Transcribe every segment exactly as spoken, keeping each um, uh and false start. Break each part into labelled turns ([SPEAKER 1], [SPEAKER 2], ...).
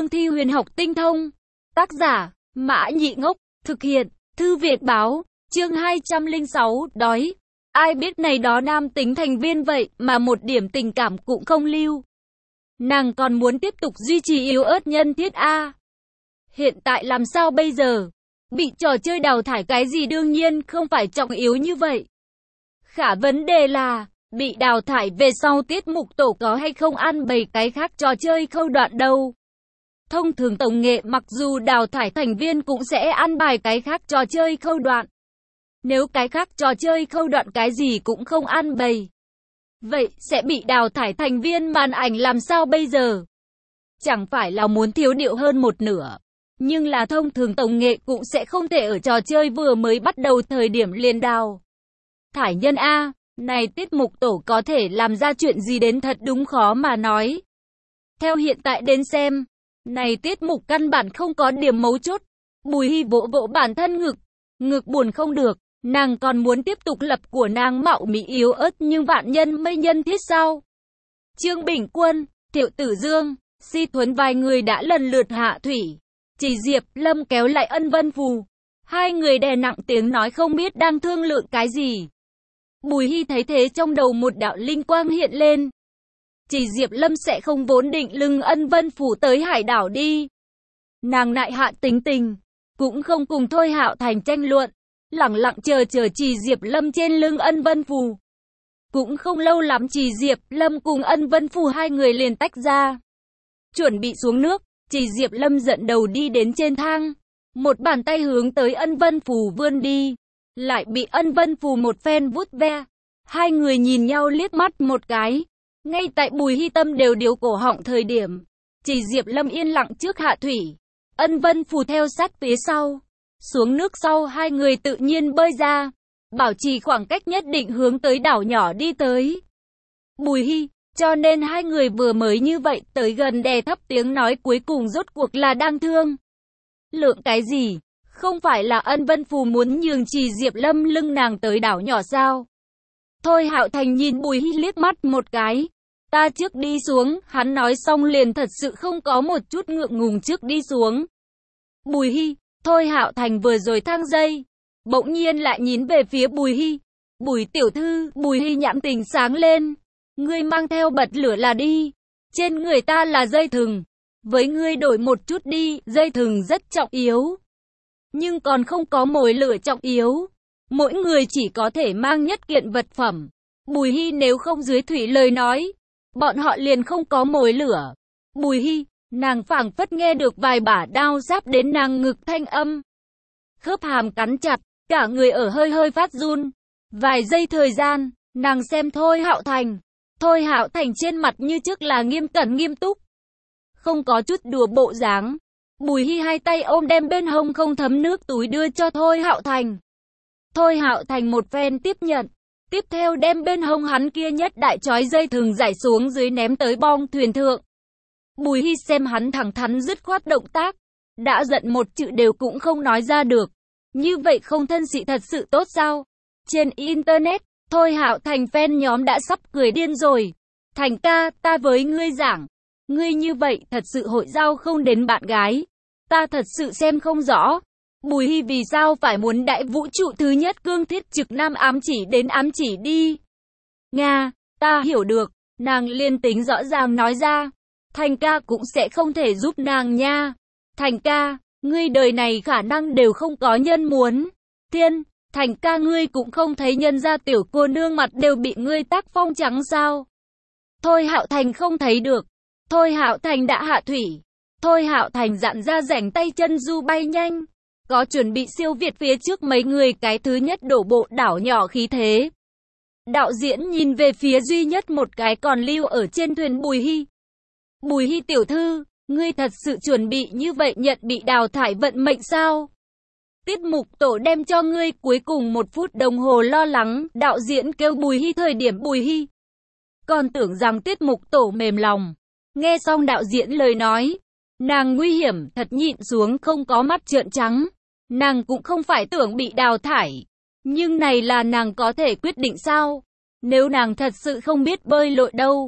[SPEAKER 1] cương thi huyền học tinh thông. Tác giả, Mã Nhị Ngốc, thực hiện, Thư Việt báo, chương hai trăm lẻ sáu, đói. Ai biết này đó nam tính thành viên vậy mà một điểm tình cảm cũng không lưu. Nàng còn muốn tiếp tục duy trì yếu ớt nhân thiết a. Hiện tại làm sao bây giờ? Bị trò chơi đào thải cái gì đương nhiên không phải trọng yếu như vậy. Khả vấn đề là, bị đào thải về sau tiết mục tổ có hay không ăn bày cái khác trò chơi khâu đoạn đâu. Thông thường tổng nghệ mặc dù đào thải thành viên cũng sẽ ăn bài cái khác trò chơi khâu đoạn. Nếu cái khác trò chơi khâu đoạn cái gì cũng không ăn bày, vậy sẽ bị đào thải thành viên màn ảnh làm sao bây giờ? Chẳng phải là muốn thiếu điệu hơn một nửa. Nhưng là thông thường tổng nghệ cũng sẽ không thể ở trò chơi vừa mới bắt đầu thời điểm liền đào thải nhân A. Này tiết mục tổ có thể làm ra chuyện gì đến thật đúng khó mà nói. Theo hiện tại đến xem, này tiết mục căn bản không có điểm mấu chốt. Bùi Hy vỗ vỗ bản thân ngực, ngực buồn không được, nàng còn muốn tiếp tục lập của nàng mạo mỹ yếu ớt nhưng vạn nhân mây nhân thiết sao? Trương Bình Quân, Thiệu Tử Dương, Si Thuấn vài người đã lần lượt hạ thủy. Chỉ Diệp Lâm kéo lại Ân Vân Phù. Hai người đè nặng tiếng nói không biết đang thương lượng cái gì. Bùi Hy thấy thế trong đầu một đạo linh quang hiện lên. Chỉ Diệp Lâm sẽ không vốn định lưng Ân Vân Phù tới hải đảo đi. Nàng nại hạ tính tình, cũng không cùng Thôi Hạo Thành tranh luận, lẳng lặng chờ chờ Chỉ Diệp Lâm trên lưng Ân Vân Phù. Cũng không lâu lắm Chỉ Diệp Lâm cùng Ân Vân Phù hai người liền tách ra. Chuẩn bị xuống nước, Chỉ Diệp Lâm giận đầu đi đến trên thang. Một bàn tay hướng tới Ân Vân Phù vươn đi. Lại bị Ân Vân Phù một phen vuốt ve. Hai người nhìn nhau liếc mắt một cái. Ngay tại Bùi Hy tâm đều điếu cổ họng thời điểm, Chỉ Diệp Lâm yên lặng trước hạ thủy. Ân Vân Phù theo sát phía sau. Xuống nước sau hai người tự nhiên bơi ra. Bảo trì khoảng cách nhất định hướng tới đảo nhỏ đi tới. Bùi Hy, cho nên hai người vừa mới như vậy tới gần đè thấp tiếng nói cuối cùng rốt cuộc là đang thương lượng cái gì? Không phải là Ân Vân Phù muốn nhường Chỉ Diệp Lâm lưng nàng tới đảo nhỏ sao? Thôi Hạo Thành nhìn Bùi Hy liếc mắt một cái. Ta trước đi xuống, hắn nói xong liền thật sự không có một chút ngượng ngùng trước đi xuống. Bùi Hy, Thôi Hạo Thành vừa rồi thang dây, bỗng nhiên lại nhìn về phía Bùi Hy. Bùi tiểu thư, Bùi Hy nhãn tình sáng lên. Ngươi mang theo bật lửa là đi. Trên người ta là dây thừng. Với ngươi đổi một chút đi, dây thừng rất trọng yếu. Nhưng còn không có mồi lửa trọng yếu. Mỗi người chỉ có thể mang nhất kiện vật phẩm. Bùi Hy nếu không dưới thủy lời nói, bọn họ liền không có mồi lửa. Bùi Hy, nàng phảng phất nghe được vài bả đao giáp đến nàng ngực thanh âm. Khớp hàm cắn chặt, cả người ở hơi hơi phát run. Vài giây thời gian, nàng xem Thôi Hạo Thành. Thôi Hạo Thành trên mặt như trước là nghiêm cẩn nghiêm túc. Không có chút đùa bộ dáng. Bùi Hy hai tay ôm đem bên hông không thấm nước túi đưa cho Thôi Hạo Thành. Thôi Hạo Thành một phen tiếp nhận. Tiếp theo đem bên hông hắn kia nhất đại chói dây thừng giải xuống dưới ném tới bong thuyền thượng. Bùi Hy xem hắn thẳng thắn dứt khoát động tác. Đã giận một chữ đều cũng không nói ra được. Như vậy không thân sĩ thật sự tốt sao? Trên Internet, Thôi Hạo Thành fan nhóm đã sắp cười điên rồi. Thành ca, ta với ngươi giảng. Ngươi như vậy thật sự hội giao không đến bạn gái. Ta thật sự xem không rõ. Bùi Hy vì sao phải muốn đại vũ trụ thứ nhất cương thiết trực nam ám chỉ đến ám chỉ đi. Nga, ta hiểu được. Nàng liên tính rõ ràng nói ra. Thành ca cũng sẽ không thể giúp nàng nha. Thành ca, ngươi đời này khả năng đều không có nhân muốn. Thiên, Thành ca ngươi cũng không thấy nhân gia tiểu cô nương mặt đều bị ngươi tác phong trắng sao? Thôi Hạo Thành không thấy được. Thôi Hạo Thành đã hạ thủy. Thôi Hạo Thành dặn ra rảnh tay chân du bay nhanh. Có chuẩn bị siêu việt phía trước mấy người cái thứ nhất đổ bộ đảo nhỏ khí thế. Đạo diễn nhìn về phía duy nhất một cái còn lưu ở trên thuyền Bùi Hy. Bùi Hy tiểu thư, ngươi thật sự chuẩn bị như vậy nhận bị đào thải vận mệnh sao? Tiết mục tổ đem cho ngươi cuối cùng một phút đồng hồ lo lắng, đạo diễn kêu Bùi Hy thời điểm Bùi Hy. Còn tưởng rằng tiết mục tổ mềm lòng. Nghe xong đạo diễn lời nói, nàng nguy hiểm thật nhịn xuống không có mắt trợn trắng. Nàng cũng không phải tưởng bị đào thải. Nhưng này là nàng có thể quyết định sao? Nếu nàng thật sự không biết bơi lội đâu,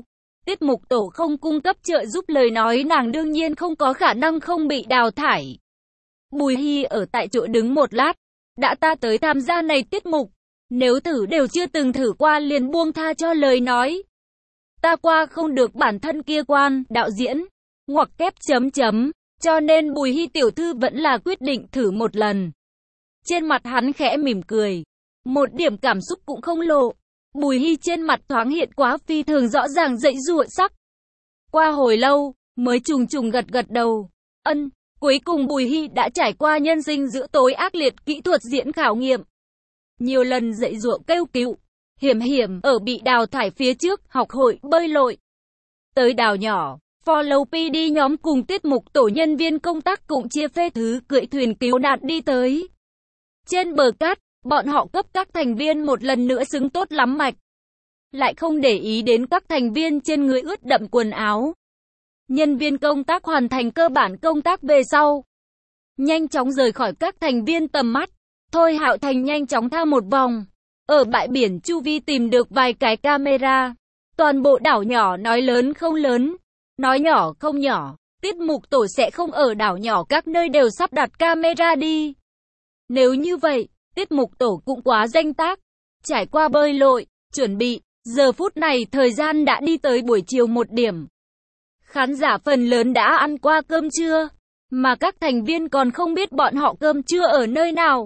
[SPEAKER 1] Tiết mục tổ không cung cấp trợ giúp lời nói nàng đương nhiên không có khả năng không bị đào thải. Bùi Hy ở tại chỗ đứng một lát, đã ta tới tham gia này tiết mục, nếu thử đều chưa từng thử qua liền buông tha cho lời nói. Ta qua không được bản thân kia quan, đạo diễn, ngoặc kép chấm chấm, cho nên Bùi Hy tiểu thư vẫn là quyết định thử một lần. Trên mặt hắn khẽ mỉm cười, một điểm cảm xúc cũng không lộ. Bùi Hy trên mặt thoáng hiện quá phi thường rõ ràng dậy dụa sắc. Qua hồi lâu, mới trùng trùng gật gật đầu. Ân, cuối cùng Bùi Hy đã trải qua nhân sinh giữa tối ác liệt kỹ thuật diễn khảo nghiệm. Nhiều lần dậy dụa kêu cứu, hiểm hiểm ở bị đào thải phía trước học hội bơi lội. Tới đảo nhỏ, Follow pê đê nhóm cùng tiết mục tổ nhân viên công tác cũng chia phê thứ cưỡi thuyền cứu nạn đi tới. Trên bờ cát, bọn họ cấp các thành viên một lần nữa xứng tốt lắm mạch. Lại không để ý đến các thành viên trên người ướt đậm quần áo. Nhân viên công tác hoàn thành cơ bản công tác về sau. Nhanh chóng rời khỏi các thành viên tầm mắt. Thôi Hạo Thành nhanh chóng tha một vòng. Ở bãi biển chu vi tìm được vài cái camera. Toàn bộ đảo nhỏ nói lớn không lớn, nói nhỏ không nhỏ. Tiết mục tổ sẽ không ở đảo nhỏ các nơi đều sắp đặt camera đi. Nếu như vậy, tiết mục tổ cũng quá danh tác. Trải qua bơi lội, chuẩn bị, giờ phút này thời gian đã đi tới buổi chiều một điểm. Khán giả phần lớn đã ăn qua cơm trưa, mà các thành viên còn không biết bọn họ cơm trưa ở nơi nào.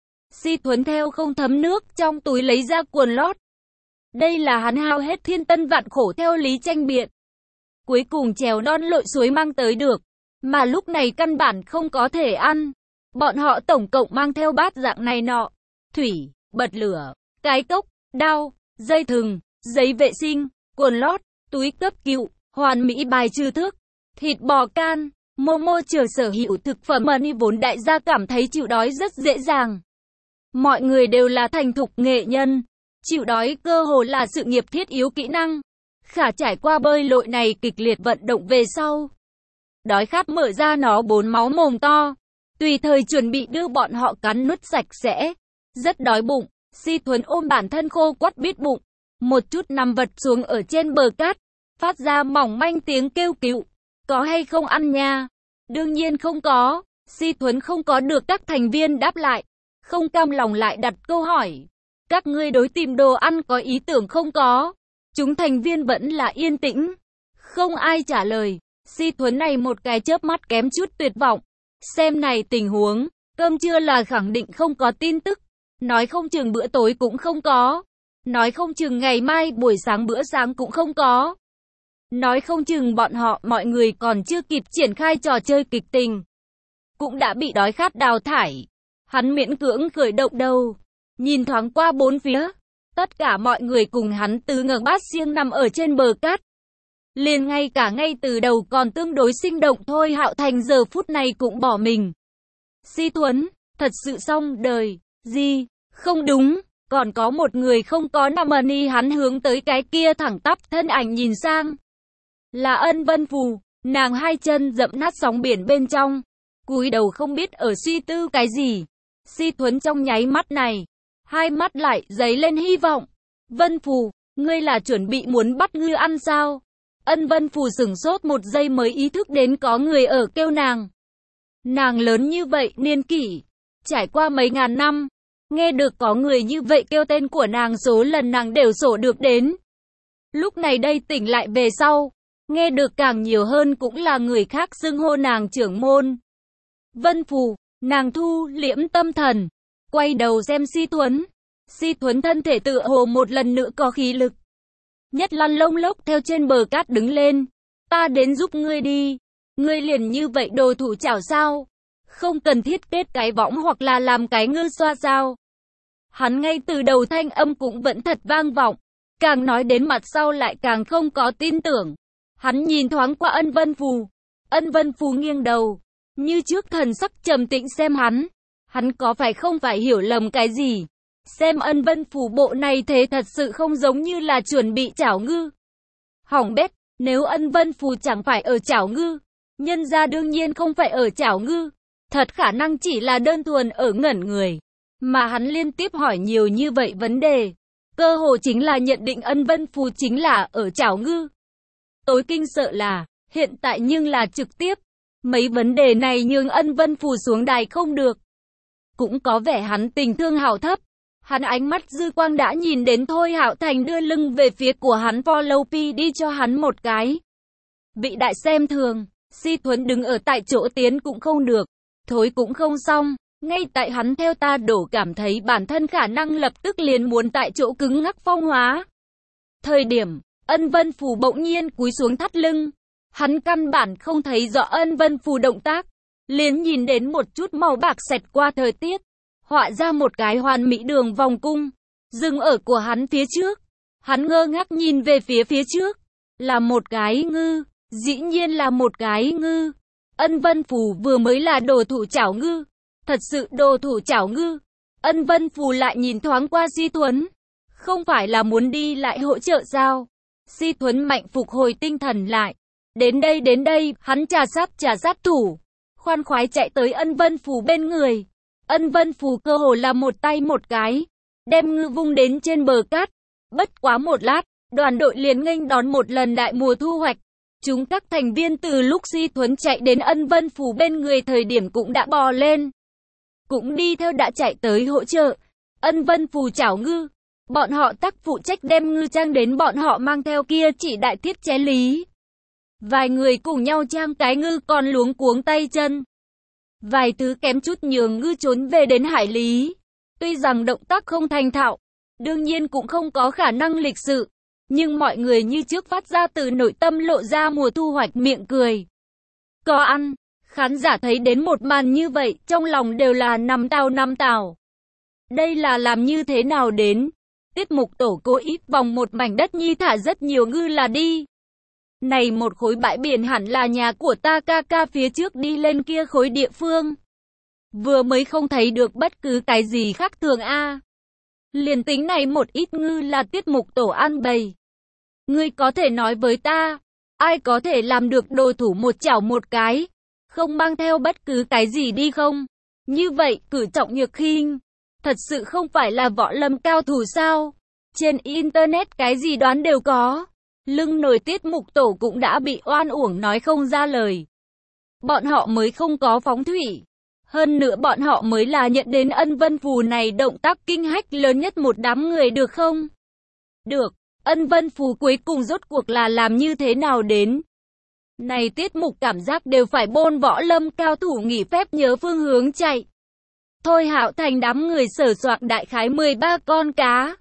[SPEAKER 1] Si Thuấn theo không thấm nước trong túi lấy ra quần lót. Đây là hắn hao hết thiên tân vạn khổ theo lý tranh biện. Cuối cùng trèo non lội suối mang tới được, mà lúc này căn bản không có thể ăn. Bọn họ tổng cộng mang theo bát dạng này nọ, thủy, bật lửa, cái cốc, đao, dây thừng, giấy vệ sinh, quần lót, túi cấp cứu, hoàn mỹ bài trừ thức, thịt bò can, Momo chờ sở hữu thực phẩm money vốn đại gia cảm thấy chịu đói rất dễ dàng. Mọi người đều là thành thục nghệ nhân, chịu đói cơ hồ là sự nghiệp thiết yếu kỹ năng. Khả trải qua bơi lội này kịch liệt vận động về sau, đói khát mở ra nó bốn máu mồm to, tùy thời chuẩn bị đưa bọn họ cắn nuốt sạch sẽ. Rất đói bụng, Si Thuấn ôm bản thân khô quắt bít bụng, một chút nằm vật xuống ở trên bờ cát, phát ra mỏng manh tiếng kêu cứu. Có hay không ăn nha? Đương nhiên không có. Si Thuấn không có được các thành viên đáp lại, không cam lòng lại đặt câu hỏi. Các ngươi đối tìm đồ ăn có ý tưởng không có? Chúng thành viên vẫn là yên tĩnh, không ai trả lời. Si Thuấn này một cái chớp mắt kém chút tuyệt vọng. Xem này tình huống, cơm trưa là khẳng định không có tin tức. Nói không chừng bữa tối cũng không có. Nói không chừng ngày mai buổi sáng bữa sáng cũng không có. Nói không chừng bọn họ mọi người còn chưa kịp triển khai trò chơi kịch tình, cũng đã bị đói khát đào thải. Hắn miễn cưỡng khởi động đầu, nhìn thoáng qua bốn phía. Tất cả mọi người cùng hắn tứ ngờ bát siêng nằm ở trên bờ cát. Liền ngay cả ngay từ đầu còn tương đối sinh động Thôi Hạo Thành giờ phút này cũng bỏ mình. Si Thuấn, thật sự xong đời. Gì? Không đúng, còn có một người không có nằm money. Hắn hướng tới cái kia thẳng tắp thân ảnh nhìn sang. Là Ân Vân Phù, nàng hai chân dẫm nát sóng biển bên trong, cúi đầu không biết ở suy tư cái gì. Si Thuấn trong nháy mắt này, hai mắt lại dấy lên hy vọng. Vân Phù, ngươi là chuẩn bị muốn bắt ngươi ăn sao? Ân Vân Phù sửng sốt một giây mới ý thức đến có người ở kêu nàng. Nàng lớn như vậy niên kỷ, trải qua mấy ngàn năm, nghe được có người như vậy kêu tên của nàng số lần nàng đều sổ được đến. Lúc này đây tỉnh lại về sau, nghe được càng nhiều hơn cũng là người khác xưng hô nàng trưởng môn. Vân Phù, nàng thu liễm tâm thần, quay đầu xem Si Thuấn. Si Thuấn thân thể tựa hồ một lần nữa có khí lực. Nhất lăn lông lốc theo trên bờ cát đứng lên. Ta đến giúp ngươi đi. Ngươi liền như vậy đồ thủ chảo sao? Không cần thiết kết cái võng hoặc là làm cái ngư xoa sao? Hắn ngay từ đầu thanh âm cũng vẫn thật vang vọng. Càng nói đến mặt sau lại càng không có tin tưởng. Hắn nhìn thoáng qua Ân Vân Phù. Ân Vân Phù nghiêng đầu, như trước thần sắc trầm tĩnh xem hắn. Hắn có phải không phải hiểu lầm cái gì? Xem Ân Vân Phù bộ này thế thật sự không giống như là chuẩn bị chảo ngư. Hỏng bét, nếu Ân Vân Phù chẳng phải ở chảo ngư, nhân ra đương nhiên không phải ở chảo ngư. Thật khả năng chỉ là đơn thuần ở ngẩn người. Mà hắn liên tiếp hỏi nhiều như vậy vấn đề, cơ hồ chính là nhận định Ân Vân Phù chính là ở chảo ngư. tối kinh sợ là, hiện tại nhưng là trực tiếp. Mấy vấn đề này nhường Ân Vân Phù xuống đài không được. Cũng có vẻ hắn tình thương hảo thấp. Hắn ánh mắt dư quang đã nhìn đến Thôi Hạo Thành đưa lưng về phía của hắn, follow pi đi cho hắn một cái. Vị đại xem thường, Si Thuấn đứng ở tại chỗ, tiến cũng không được, thối cũng không xong. Ngay tại hắn theo ta đổ cảm thấy bản thân khả năng lập tức liền muốn tại chỗ cứng ngắc phong hóa. Thời điểm, Ân Vân Phù bỗng nhiên cúi xuống thắt lưng. Hắn căn bản không thấy rõ Ân Vân Phù động tác, liền nhìn đến một chút màu bạc xẹt qua thời tiết, họa ra một cái hoàn mỹ đường vòng cung, dừng ở của hắn phía trước. Hắn ngơ ngác nhìn về phía phía trước, là một cái ngư, dĩ nhiên là một cái ngư. Ân Vân Phù vừa mới là đồ thủ chảo ngư, thật sự đồ thủ chảo ngư. Ân Vân Phù lại nhìn thoáng qua Si Thuấn, không phải là muốn đi lại hỗ trợ sao? Si Thuấn mạnh phục hồi tinh thần lại. Đến đây đến đây, hắn trà sát trà sát thủ, khoan khoái chạy tới Ân Vân Phù bên người. Ân Vân Phù cơ hồ là một tay một cái, đem ngư vung đến trên bờ cát. Bất quá một lát, đoàn đội liền nghênh đón một lần đại mùa thu hoạch. Chúng các thành viên từ lúc Si Thuấn chạy đến Ân Vân Phù bên người thời điểm cũng đã bò lên, cũng đi theo đã chạy tới hỗ trợ Ân Vân Phù chảo ngư. Bọn họ tác phụ trách đem ngư trang đến bọn họ mang theo kia chỉ đại thiết chế lý. Vài người cùng nhau trang cái ngư còn luống cuống tay chân. Vài thứ kém chút nhường ngư trốn về đến hải lý. Tuy rằng động tác không thành thạo, đương nhiên cũng không có khả năng lịch sự, nhưng mọi người như trước phát ra từ nội tâm lộ ra mùa thu hoạch miệng cười. Có ăn, khán giả thấy đến một màn như vậy, trong lòng đều là nằm tào nằm tào. Đây là làm như thế nào đến? Tiết mục tổ cố ý vòng một mảnh đất nhi thả rất nhiều ngư là đi. Này một khối bãi biển hẳn là nhà của ta, ca ca phía trước đi lên kia khối địa phương. Vừa mới không thấy được bất cứ cái gì khác thường a. Liền tính này một ít ngư là tiết mục tổ ăn bày. Ngươi có thể nói với ta, ai có thể làm được đồ thủ một chảo một cái, không mang theo bất cứ cái gì đi không? Như vậy cử trọng nhược khinh, thật sự không phải là võ lâm cao thủ sao? Trên internet cái gì đoán đều có. Lưng nổi tiết mục tổ cũng đã bị oan uổng nói không ra lời. Bọn họ mới không có phóng thủy. Hơn nữa bọn họ mới là nhận đến Ân Vân Phù này động tác kinh hách lớn nhất một đám người được không? Được, Ân Vân Phù cuối cùng rốt cuộc là làm như thế nào đến? Này tiết mục cảm giác đều phải bôn võ lâm cao thủ nghỉ phép nhớ phương hướng chạy. Thôi Hạo Thành đám người sở soạn đại khái mười ba con cá.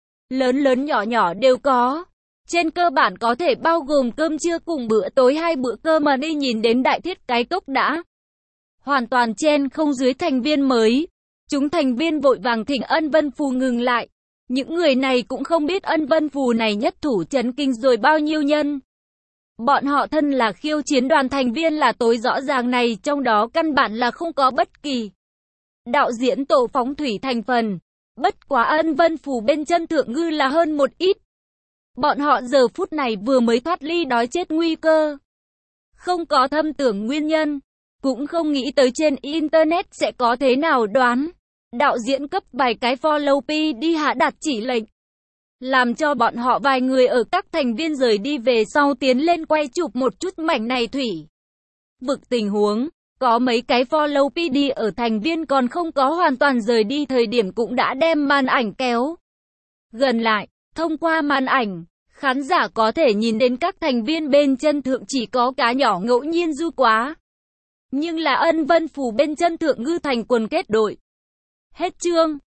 [SPEAKER 1] Lớn lớn nhỏ nhỏ đều có. Trên cơ bản có thể bao gồm cơm trưa cùng bữa tối hai bữa cơm, mà đi nhìn đến đại thiết cái cốc đã hoàn toàn chen không dưới thành viên mới. Chúng thành viên vội vàng thỉnh Ân Vân Phù ngừng lại. Những người này cũng không biết Ân Vân Phù này nhất thủ chấn kinh rồi bao nhiêu nhân. Bọn họ thân là khiêu chiến đoàn thành viên là tối rõ ràng, này trong đó căn bản là không có bất kỳ đạo diễn tổ phóng thủy thành phần. Bất quá Ân Vân Phù bên chân thượng ngư là hơn một ít. Bọn họ giờ phút này vừa mới thoát ly đói chết nguy cơ. Không có thâm tưởng nguyên nhân, cũng không nghĩ tới trên internet sẽ có thế nào đoán. Đạo diễn cấp vài cái follow pi đi hạ đặt chỉ lệnh, làm cho bọn họ vài người ở các thành viên rời đi về sau tiến lên quay chụp một chút mảnh này thủy vực tình huống. Có mấy cái follow pi đi ở thành viên còn không có hoàn toàn rời đi thời điểm cũng đã đem màn ảnh kéo gần lại. Thông qua màn ảnh, khán giả có thể nhìn đến các thành viên bên chân thượng chỉ có cá nhỏ ngẫu nhiên du quá. Nhưng là Ân Vân Phù bên chân thượng ngư thành quần kết đội. Hết chương.